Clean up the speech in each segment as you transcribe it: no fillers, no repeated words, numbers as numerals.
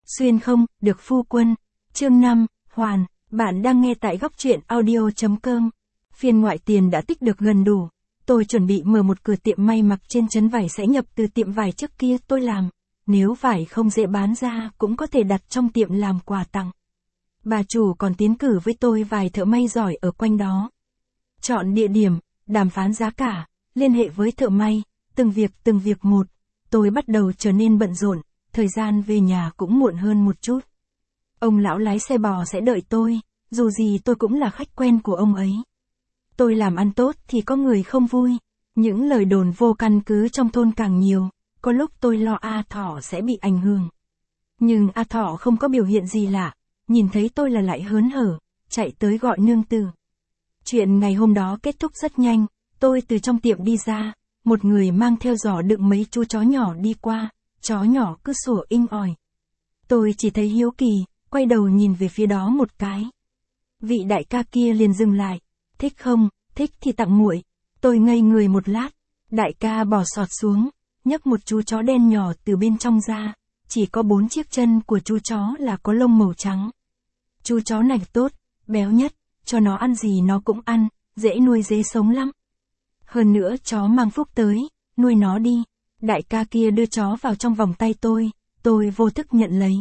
Xuyên không, được phu quân. Chương 5, Hoàn, bạn đang nghe tại góc truyện audio.com. Phiên ngoại tiền đã tích được gần đủ. Tôi chuẩn bị mở một cửa tiệm may mặc trên trấn vải sẽ nhập từ tiệm vải trước kia tôi làm. Nếu vải không dễ bán ra cũng có thể đặt trong tiệm làm quà tặng. Bà chủ còn tiến cử với tôi vài thợ may giỏi ở quanh đó. Chọn địa điểm, đàm phán giá cả, liên hệ với thợ may, từng việc một. Tôi bắt đầu trở nên bận rộn, thời gian về nhà cũng muộn hơn một chút. Ông lão lái xe bò sẽ đợi tôi, dù gì tôi cũng là khách quen của ông ấy. Tôi làm ăn tốt thì có người không vui, những lời đồn vô căn cứ trong thôn càng nhiều, có lúc tôi lo A Thỏ sẽ bị ảnh hưởng. Nhưng A Thỏ không có biểu hiện gì lạ, nhìn thấy tôi là lại hớn hở, chạy tới gọi nương tử. Chuyện ngày hôm đó kết thúc rất nhanh, tôi từ trong tiệm đi ra, một người mang theo giỏ đựng mấy chú chó nhỏ đi qua, chó nhỏ cứ sủa inh ỏi. Tôi chỉ thấy hiếu kỳ, quay đầu nhìn về phía đó một cái. Vị đại ca kia liền dừng lại, thích không, thích thì tặng muội. Tôi ngây người một lát, đại ca bỏ sọt xuống, nhấc một chú chó đen nhỏ từ bên trong ra, chỉ có 4 chiếc chân của chú chó là có lông màu trắng. Chú chó này tốt, béo nhất, cho nó ăn gì nó cũng ăn, dễ nuôi dễ sống lắm. Hơn nữa chó mang phúc tới, nuôi nó đi. Đại ca kia đưa chó vào trong vòng tay tôi vô thức nhận lấy.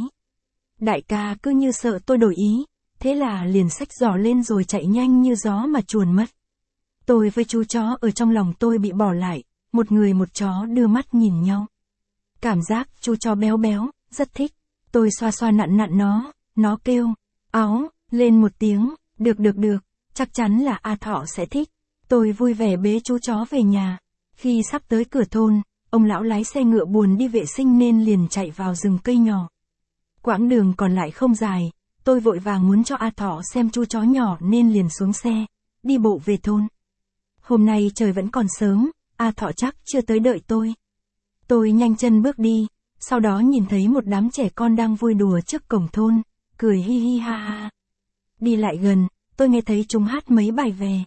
Đại ca cứ như sợ tôi đổi ý, thế là liền xách giỏ lên rồi chạy nhanh như gió mà chuồn mất. Tôi với chú chó ở trong lòng tôi bị bỏ lại, một người một chó đưa mắt nhìn nhau. Cảm giác chú chó béo béo, rất thích. Tôi xoa xoa nặn nó kêu, áo, lên một tiếng, được, chắc chắn là A Thỏ sẽ thích. Tôi vui vẻ bế chú chó về nhà. Khi sắp tới cửa thôn, ông lão lái xe ngựa buồn đi vệ sinh nên liền chạy vào rừng cây nhỏ. Quãng đường còn lại không dài, tôi vội vàng muốn cho A Thỏ xem chú chó nhỏ nên liền xuống xe, đi bộ về thôn. Hôm nay trời vẫn còn sớm, A Thỏ chắc chưa tới đợi tôi. Tôi nhanh chân bước đi, sau đó nhìn thấy một đám trẻ con đang vui đùa trước cổng thôn, cười hi hi ha ha. Đi lại gần, tôi nghe thấy chúng hát mấy bài về.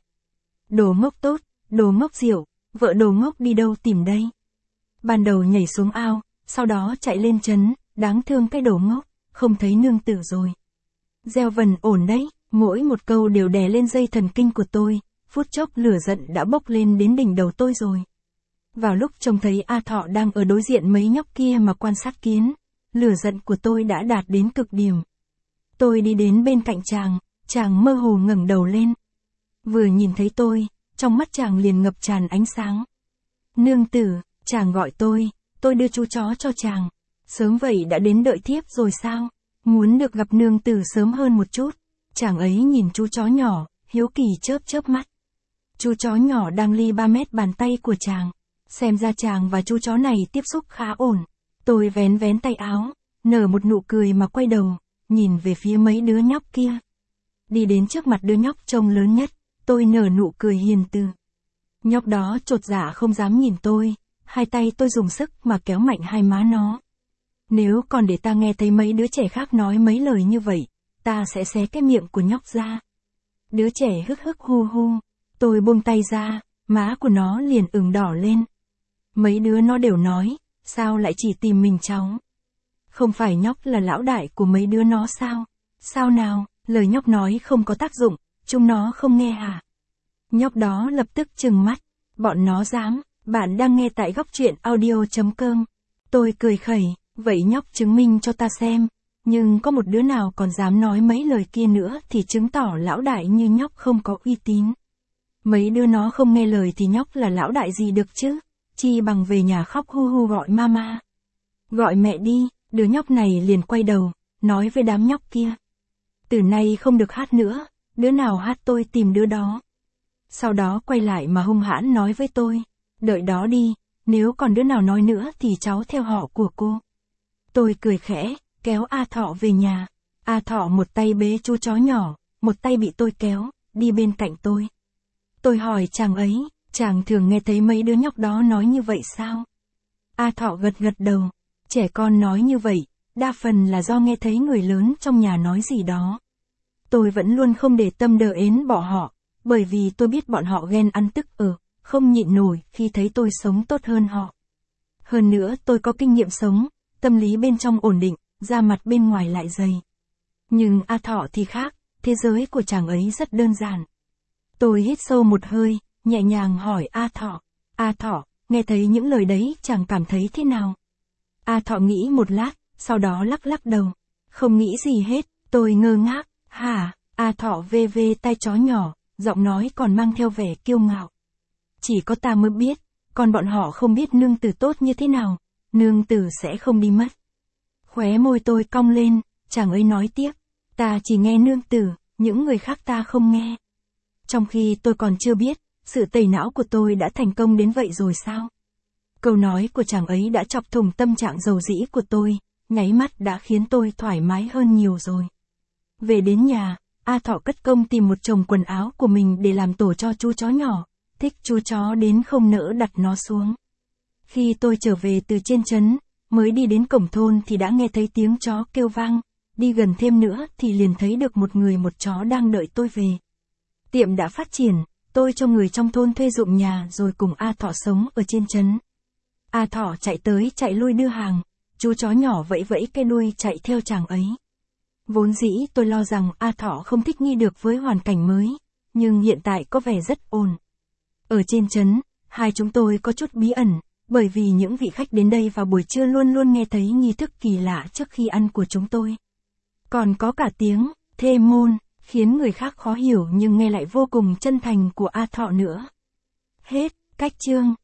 Đồ ngốc tốt, đồ ngốc diệu, vợ đồ ngốc đi đâu tìm đây. Ban đầu nhảy xuống ao, sau đó chạy lên trấn, đáng thương cái đồ ngốc, không thấy nương tử rồi. Gieo vần ổn đấy, mỗi một câu đều đè lên dây thần kinh của tôi, phút chốc lửa giận đã bốc lên đến đỉnh đầu tôi rồi. Vào lúc trông thấy A Thỏ đang ở đối diện mấy nhóc kia mà quan sát kiến, lửa giận của tôi đã đạt đến cực điểm. Tôi đi đến bên cạnh chàng mơ hồ ngẩng đầu lên. Vừa nhìn thấy tôi, trong mắt chàng liền ngập tràn ánh sáng. Nương tử, chàng gọi tôi đưa chú chó cho chàng. Sớm vậy đã đến đợi thiếp rồi sao? Muốn được gặp nương tử sớm hơn một chút. Chàng ấy nhìn chú chó nhỏ, hiếu kỳ chớp mắt. Chú chó nhỏ đang ly 3 mét bàn tay của chàng. Xem ra chàng và chú chó này tiếp xúc khá ổn. Tôi vén tay áo, nở một nụ cười mà quay đầu, nhìn về phía mấy đứa nhóc kia. Đi đến trước mặt đứa nhóc trông lớn nhất, tôi nở nụ cười hiền từ. Nhóc đó chột dạ không dám nhìn tôi, hai tay tôi dùng sức mà kéo mạnh hai má nó. Nếu còn để ta nghe thấy mấy đứa trẻ khác nói mấy lời như vậy, ta sẽ xé cái miệng của nhóc ra. Đứa trẻ hức hu hu, tôi buông tay ra, má của nó liền ửng đỏ lên. Mấy đứa nó đều nói, sao lại chỉ tìm mình cháu? Không phải nhóc là lão đại của mấy đứa nó sao? Sao nào, lời nhóc nói không có tác dụng, chúng nó không nghe hả? Nhóc đó lập tức trừng mắt, bọn nó dám, bạn đang nghe tại góc truyện audio.com. Tôi cười khẩy, vậy nhóc chứng minh cho ta xem, nhưng có một đứa nào còn dám nói mấy lời kia nữa thì chứng tỏ lão đại như nhóc không có uy tín. Mấy đứa nó không nghe lời thì nhóc là lão đại gì được chứ, chi bằng về nhà khóc hu hu gọi mama. Gọi mẹ đi, đứa nhóc này liền quay đầu, nói với đám nhóc kia. Từ nay không được hát nữa, đứa nào hát tôi tìm đứa đó. Sau đó quay lại mà hung hãn nói với tôi, đợi đó đi, nếu còn đứa nào nói nữa thì cháu theo họ của cô. Tôi cười khẽ, kéo A Thỏ về nhà. A Thỏ một tay bế chú chó nhỏ, một tay bị tôi kéo, đi bên cạnh tôi. Tôi hỏi chàng ấy, chàng thường nghe thấy mấy đứa nhóc đó nói như vậy sao? A Thỏ gật đầu, trẻ con nói như vậy, đa phần là do nghe thấy người lớn trong nhà nói gì đó. Tôi vẫn luôn không để tâm đờ ến bỏ họ, bởi vì tôi biết bọn họ ghen ăn tức không nhịn nổi khi thấy tôi sống tốt hơn họ. Hơn nữa tôi có kinh nghiệm sống, tâm lý bên trong ổn định, da mặt bên ngoài lại dày. Nhưng A Thọ thì khác, thế giới của chàng ấy rất đơn giản. Tôi hít sâu một hơi, nhẹ nhàng hỏi A Thọ. A Thọ, nghe thấy những lời đấy chàng cảm thấy thế nào? A Thọ nghĩ một lát, sau đó lắc lắc đầu. Không nghĩ gì hết, tôi ngơ ngác. Hả? A Thọ vê vê tay chó nhỏ, giọng nói còn mang theo vẻ kiêu ngạo. Chỉ có ta mới biết, còn bọn họ không biết nương tử tốt như thế nào, nương tử sẽ không đi mất. Khóe môi tôi cong lên, chàng ấy nói tiếp, ta chỉ nghe nương tử, những người khác ta không nghe. Trong khi tôi còn chưa biết, sự tẩy não của tôi đã thành công đến vậy rồi sao? Câu nói của chàng ấy đã chọc thủng tâm trạng dầu dĩ của tôi, nháy mắt đã khiến tôi thoải mái hơn nhiều rồi. Về đến nhà, A Thọ cất công tìm một chồng quần áo của mình để làm tổ cho chú chó nhỏ, thích chú chó đến không nỡ đặt nó xuống. Khi tôi trở về từ trên trấn, mới đi đến cổng thôn thì đã nghe thấy tiếng chó kêu vang, đi gần thêm nữa thì liền thấy được một người một chó đang đợi tôi về. Tiệm đã phát triển, tôi cho người trong thôn thuê dụng nhà rồi cùng A Thọ sống ở trên trấn. A Thọ chạy tới chạy lui đưa hàng, chú chó nhỏ vẫy vẫy cái đuôi chạy theo chàng ấy. Vốn dĩ tôi lo rằng A Thọ không thích nghi được với hoàn cảnh mới, nhưng hiện tại có vẻ rất ổn. Ở trên trấn, hai chúng tôi có chút bí ẩn, bởi vì những vị khách đến đây vào buổi trưa luôn luôn nghe thấy nghi thức kỳ lạ trước khi ăn của chúng tôi. Còn có cả tiếng thê môn, khiến người khác khó hiểu nhưng nghe lại vô cùng chân thành của A Thọ nữa. Hết, cách chương.